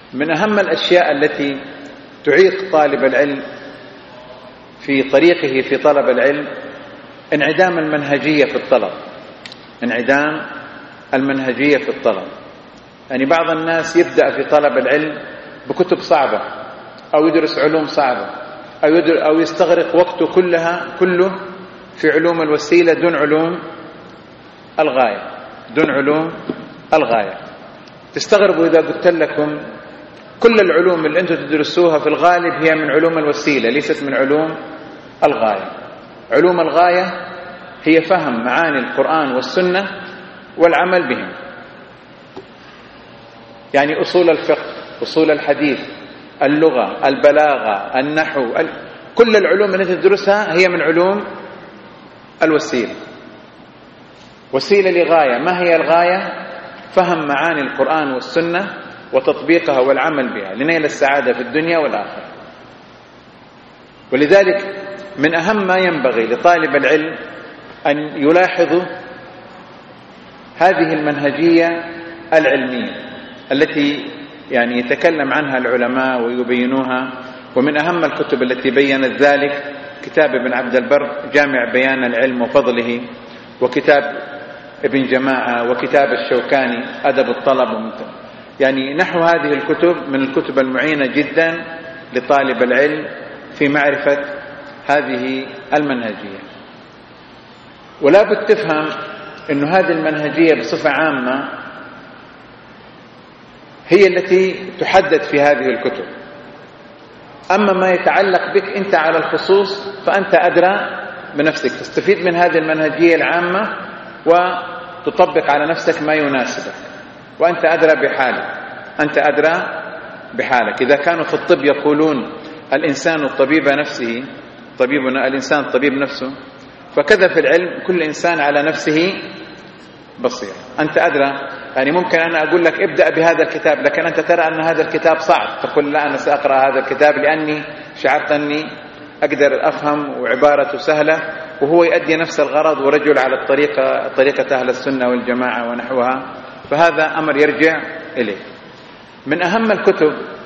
من أهم الأشياء التي تعيق طالب العلم في طريقه في طلب العلم انعدام المنهجية في الطلب. انعدام المنهجية في الطلب، يعني بعض الناس يبدأ في طلب العلم بكتب صعبة، أو يدرس علوم صعبة، أو يستغرق وقته كله في علوم الوسيلة دون علوم الغاية. دون علوم الغاية. تستغربوا إذا قلت لكم كل العلوم اللي أنتم تدرسوها في الغالب هي من علوم الوسيلة، ليست من علوم الغاية. علوم الغاية هي فهم معاني القرآن والسنة والعمل بهم، يعني أصول الفقه، أصول الحديث، اللغة، البلاغة، النحو، كل العلوم التي تدرسها هي من علوم الوسيلة. وسيلة لغاية. ما هي الغاية؟ فهم معاني القرآن والسنة وتطبيقها والعمل بها لنيل السعادة في الدنيا والآخرة. ولذلك من أهم ما ينبغي لطالب العلم أن يلاحظ هذه المنهجية العلمية التي يعني يتكلم عنها العلماء ويبينوها. ومن أهم الكتب التي بيّنت ذلك كتاب ابن عبد البر جامع بيان العلم وفضله، وكتاب ابن جماعة، وكتاب الشوكاني أدب الطلب. يعني نحو هذه الكتب من الكتب المعينة جدا لطالب العلم في معرفة هذه المنهجية. ولا بد تفهم أن هذه المنهجية بصفة عامة هي التي تحدد في هذه الكتب. أما ما يتعلق بك أنت على الخصوص فأنت أدرى بنفسك، تستفيد من هذه المنهجية العامة وتطبق على نفسك ما يناسبك، وأنت أدرى بحالك. أنت أدرى بحالك. إذا كانوا في الطب يقولون الإنسان الطبيب نفسه، طبيبنا الإنسان طبيب نفسه، فكذا في العلم كل إنسان على نفسه بصير. أنت أدرى. يعني ممكن أنا أقول لك ابدأ بهذا الكتاب، لكن أنت ترى أن هذا الكتاب صعب، تقول لا أنا سأقرأ هذا الكتاب لأني شعرت أني أقدر أفهم وعبارته سهلة، وهو يؤدي نفس الغرض ورجل على طريقة أهل السنة والجماعة ونحوها. فهذا أمر يرجع إليه. من أهم الكتب